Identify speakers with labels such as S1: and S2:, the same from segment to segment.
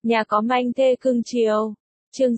S1: Nhà có manh thê cưng chiều. Chương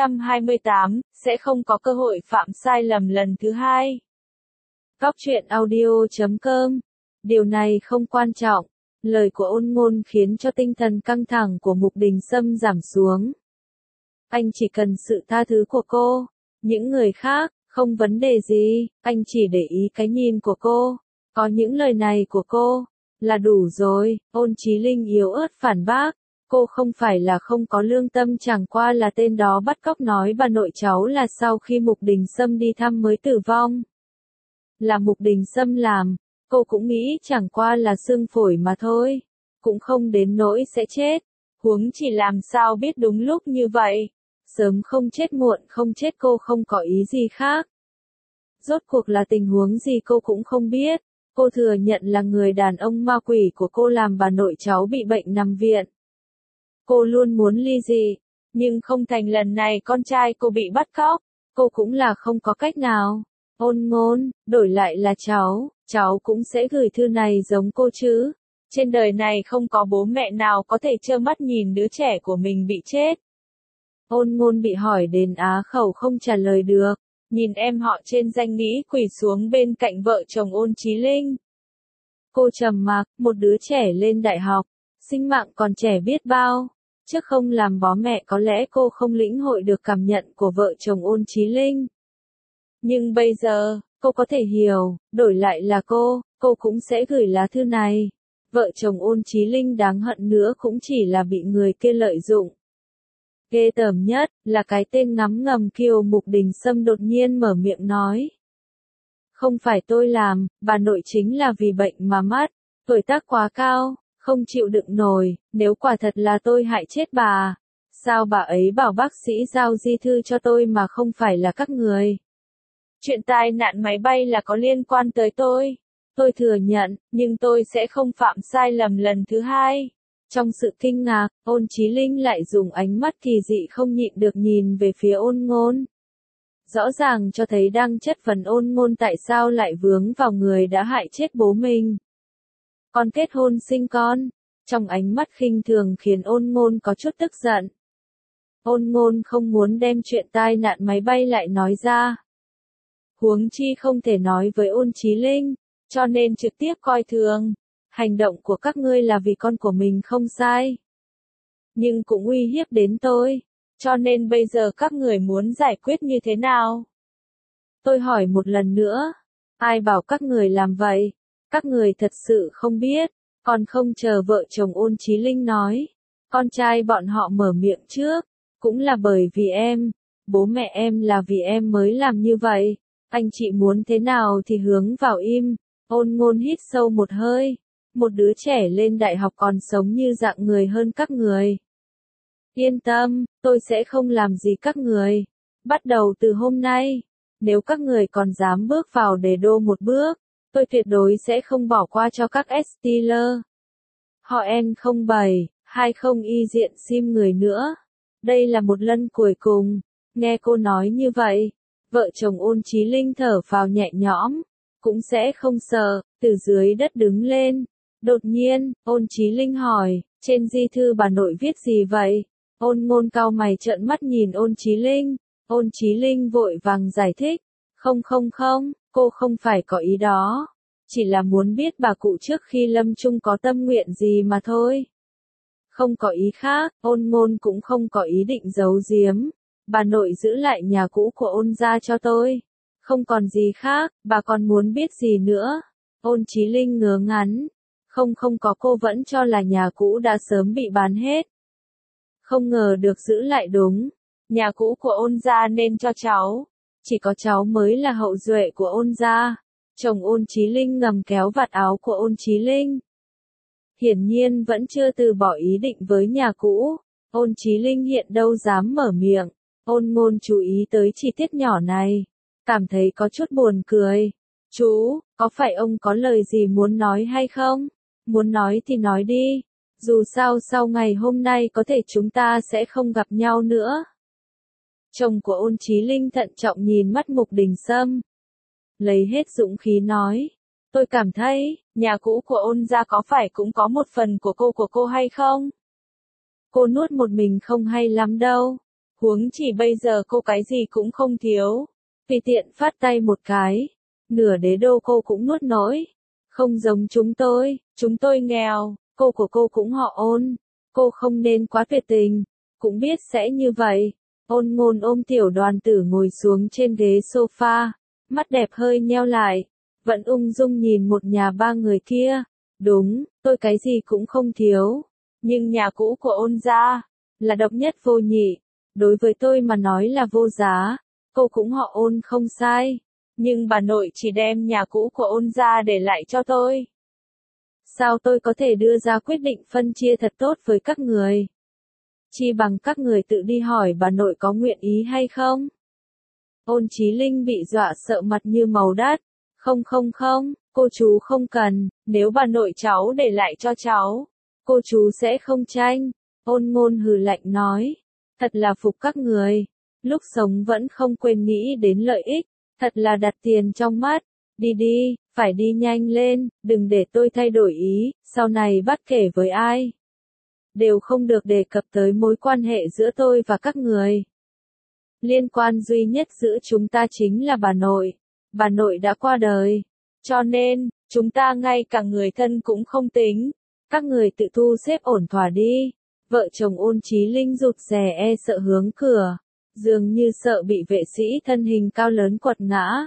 S1: 628, sẽ không có cơ hội phạm sai lầm lần thứ hai. Góc truyện audio.com. Điều này không quan trọng. Lời của Ôn Ngôn khiến cho tinh thần căng thẳng của Mục Đình Sâm giảm xuống. Anh chỉ cần sự tha thứ của cô. Những người khác, không vấn đề gì, anh chỉ để ý cái nhìn của cô. Có những lời này của cô, là đủ rồi. Ôn Chí Linh yếu ớt phản bác. Cô không phải là không có lương tâm, chẳng qua là tên đó bắt cóc nói bà nội cháu là sau khi Mục Đình Sâm đi thăm mới tử vong. Là Mục Đình Sâm làm, cô cũng nghĩ chẳng qua là xương phổi mà thôi. Cũng không đến nỗi sẽ chết. Huống chỉ làm sao biết đúng lúc như vậy. Sớm không chết muộn không chết, cô không có ý gì khác. Rốt cuộc là tình huống gì cô cũng không biết. Cô thừa nhận là người đàn ông ma quỷ của cô làm bà nội cháu bị bệnh nằm viện. Cô luôn muốn ly dị, nhưng không thành lần này con trai cô bị bắt cóc, cô cũng là không có cách nào. Ôn Ngôn, đổi lại là cháu cũng sẽ gửi thư này giống cô chứ. Trên đời này không có bố mẹ nào có thể trơ mắt nhìn đứa trẻ của mình bị chết. Ôn Ngôn bị hỏi đến á khẩu không trả lời được, nhìn em họ trên danh nghĩa quỳ xuống bên cạnh vợ chồng Ôn Chí Linh. Cô trầm mặc, một đứa trẻ lên đại học, sinh mạng còn trẻ biết bao. Trước không làm bố mẹ có lẽ cô không lĩnh hội được cảm nhận của vợ chồng Ôn Chí Linh. Nhưng bây giờ, cô có thể hiểu, đổi lại là cô cũng sẽ gửi lá thư này. Vợ chồng Ôn Chí Linh đáng hận nữa cũng chỉ là bị người kia lợi dụng. Ghê tởm nhất, là cái tên ngắm ngầm Kiều Mục Đình Sâm đột nhiên mở miệng nói. Không phải tôi làm, bà nội chính là vì bệnh mà mất, tuổi tác quá cao. Không chịu đựng nổi, nếu quả thật là tôi hại chết bà, sao bà ấy bảo bác sĩ giao di thư cho tôi mà không phải là các người? Chuyện tai nạn máy bay là có liên quan tới tôi thừa nhận, nhưng tôi sẽ không phạm sai lầm lần thứ hai. Trong sự kinh ngạc, Ôn Chí Linh lại dùng ánh mắt kỳ dị không nhịn được nhìn về phía Ôn Ngôn. Rõ ràng cho thấy đang chất vấn Ôn Ngôn tại sao lại vướng vào người đã hại chết bố mình. Con kết hôn sinh con, trong ánh mắt khinh thường khiến Ôn Ngôn có chút tức giận. Ôn Ngôn không muốn đem chuyện tai nạn máy bay lại nói ra. Huống chi không thể nói với Ôn Chí Linh, cho nên trực tiếp coi thường. Hành động của các ngươi là vì con của mình không sai. Nhưng cũng uy hiếp đến tôi, cho nên bây giờ các người muốn giải quyết như thế nào? Tôi hỏi một lần nữa, ai bảo các người làm vậy? Các người thật sự không biết, còn không chờ vợ chồng Ôn Chí Linh nói. Con trai bọn họ mở miệng trước, cũng là bởi vì em, bố mẹ em là vì em mới làm như vậy. Anh chị muốn thế nào thì hướng vào im. Ôn Ngôn hít sâu một hơi, một đứa trẻ lên đại học còn sống như dạng người hơn các người. Yên tâm, tôi sẽ không làm gì các người. Bắt đầu từ hôm nay, nếu các người còn dám bước vào Đế Đô một bước, tôi tuyệt đối sẽ không bỏ qua cho các Steeler. Họ N07, 20 y diện sim người nữa. Đây là một lần cuối cùng. Nghe cô nói như vậy, vợ chồng Ôn Chí Linh thở phào nhẹ nhõm, cũng sẽ không sợ, từ dưới đất đứng lên. Đột nhiên, Ôn Chí Linh hỏi, trên di thư bà nội viết gì vậy? Ôn Ngôn cau mày trợn mắt nhìn Ôn Chí Linh. Ôn Chí Linh vội vàng giải thích, không, cô không phải có ý đó. Chỉ là muốn biết bà cụ trước khi lâm chung có tâm nguyện gì mà thôi. Không có ý khác, Ôn Ngôn cũng không có ý định giấu giếm. Bà nội giữ lại nhà cũ của Ôn gia cho tôi. Không còn gì khác, bà còn muốn biết gì nữa? Ôn Chí Linh ngớ ngắn. Không có, cô vẫn cho là nhà cũ đã sớm bị bán hết. Không ngờ được giữ lại đúng. Nhà cũ của Ôn gia nên cho cháu. Chỉ có cháu mới là hậu duệ của Ôn gia. Chồng Ôn Chí Linh ngầm kéo vạt áo của Ôn Chí Linh. Hiển nhiên vẫn chưa từ bỏ ý định với nhà cũ. Ôn Chí Linh hiện đâu dám mở miệng. Ôn Ngôn chú ý tới chi tiết nhỏ này, cảm thấy có chút buồn cười. Chú, có phải ông có lời gì muốn nói hay không? Muốn nói thì nói đi. Dù sao sau ngày hôm nay có thể chúng ta sẽ không gặp nhau nữa. Chồng của Ôn Chí Linh thận trọng nhìn mắt Mục Đình Sâm. Lấy hết dũng khí nói. Tôi cảm thấy, nhà cũ của Ôn gia có phải cũng có một phần của cô hay không? cô nuốt một mình không hay lắm đâu. Huống chỉ bây giờ cô cái gì cũng không thiếu. Tùy tiện phát tay một cái, nửa đế đô cô cũng nuốt nổi. Không giống chúng tôi nghèo, cô của cô cũng họ Ôn. Cô không nên quá tuyệt tình, cũng biết sẽ như vậy. Ôn Ngôn ôm Tiểu Đoàn Tử ngồi xuống trên ghế sofa, mắt đẹp hơi nheo lại, vẫn ung dung nhìn một nhà ba người kia. Đúng, tôi cái gì cũng không thiếu, nhưng nhà cũ của Ôn gia là độc nhất vô nhị, đối với tôi mà nói là vô giá. Cô cũng họ Ôn không sai, nhưng bà nội chỉ đem nhà cũ của Ôn gia để lại cho tôi. Sao tôi có thể đưa ra quyết định phân chia thật tốt với các người? Chi bằng các người tự đi hỏi bà nội có nguyện ý hay không? Ôn Chí Linh bị dọa sợ mặt như màu đất. Không, cô chú không cần, nếu bà nội cháu để lại cho cháu, cô chú sẽ không tranh. Ôn Ngôn hừ lạnh nói, thật là phục các người, lúc sống vẫn không quên nghĩ đến lợi ích, thật là đặt tiền trong mắt. Đi đi, phải đi nhanh lên, đừng để tôi thay đổi ý, sau này bất kể với ai, đều không được đề cập tới mối quan hệ giữa tôi và các người. Liên quan duy nhất giữa chúng ta chính là bà nội đã qua đời, cho nên, chúng ta ngay cả người thân cũng không tính, các người tự thu xếp ổn thỏa đi. Vợ chồng Ôn Chí Linh rụt rè sợ hướng cửa, dường như sợ bị vệ sĩ thân hình cao lớn quật ngã.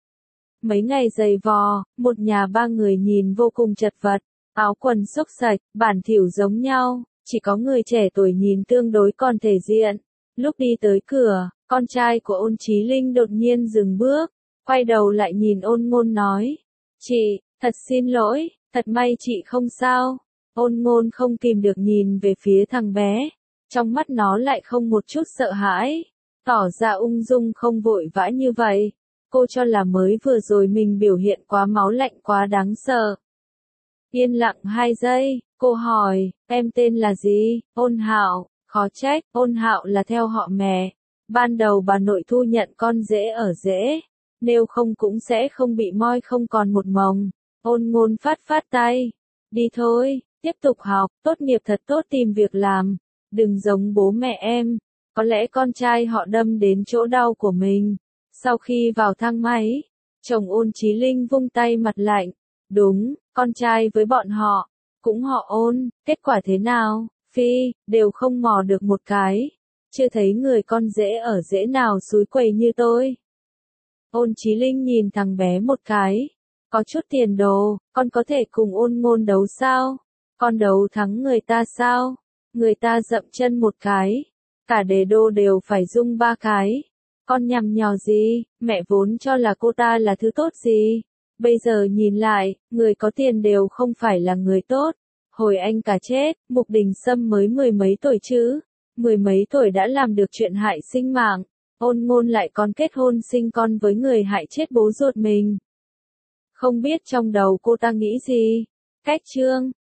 S1: Mấy ngày giày vò, một nhà ba người nhìn vô cùng chật vật, áo quần xốc sạch, bản thỉu giống nhau, chỉ có người trẻ tuổi nhìn tương đối còn thể diện. Lúc đi tới cửa, con trai của Ôn Chí Linh đột nhiên dừng bước, quay đầu lại nhìn Ôn Ngôn nói, chị, thật xin lỗi, thật may chị không sao. Ôn Ngôn không kìm được nhìn về phía thằng bé, trong mắt nó lại không một chút sợ hãi, tỏ ra ung dung không vội vã như vậy. Cô cho là mới vừa rồi mình biểu hiện quá máu lạnh quá đáng sợ. Yên lặng 2 giây, cô hỏi, em tên là gì? Ôn Hạo. Khó trách, Ôn Hạo là theo họ mẹ. Ban đầu bà nội thu nhận con rể ở rễ, nếu không cũng sẽ không bị moi không còn một mồng. Ôn Ngôn phát tay, đi thôi, tiếp tục học, tốt nghiệp thật tốt tìm việc làm, đừng giống bố mẹ em. Có lẽ con trai họ đâm đến chỗ đau của mình. Sau khi vào thang máy, chồng Ôn Chí Linh vung tay mặt lạnh, đúng, con trai với bọn họ, cũng họ Ôn, kết quả thế nào? Phi, đều không mò được một cái, chưa thấy người con rể ở rễ nào xúi quẩy như tôi. Ôn Chí Linh nhìn thằng bé một cái, có chút tiền đồ, con có thể cùng Ôn Ngôn đấu sao? Con đấu thắng người ta sao? Người ta dậm chân một cái, cả đế đô đều phải rung 3 cái. Con nhằm nhò gì, mẹ vốn cho là cô ta là thứ tốt gì. Bây giờ nhìn lại, người có tiền đều không phải là người tốt. Hồi anh cả chết, Mục Đình Sâm mới 10 mấy tuổi chứ. 10 mấy tuổi đã làm được chuyện hại sinh mạng. Ôn Ngôn lại còn kết hôn sinh con với người hại chết bố ruột mình. Không biết trong đầu cô ta nghĩ gì. Cách chương